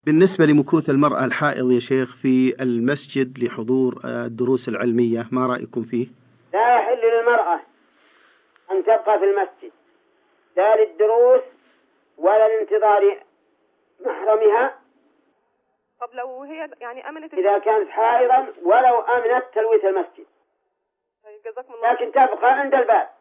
بالنسبة لمكوث المرأة الحائض يا شيخ في المسجد لحضور الدروس العلمية، ما رأيكم فيه؟ لا يحل للمرأة أن تبقى في المسجد لا للدروس ولا لانتظار محرمها. طب لو هي يعني أمنت إذا كانت حائضا ولو أمنت تلويث المسجد، جزاكم الله. لكن تبقى عند الباب.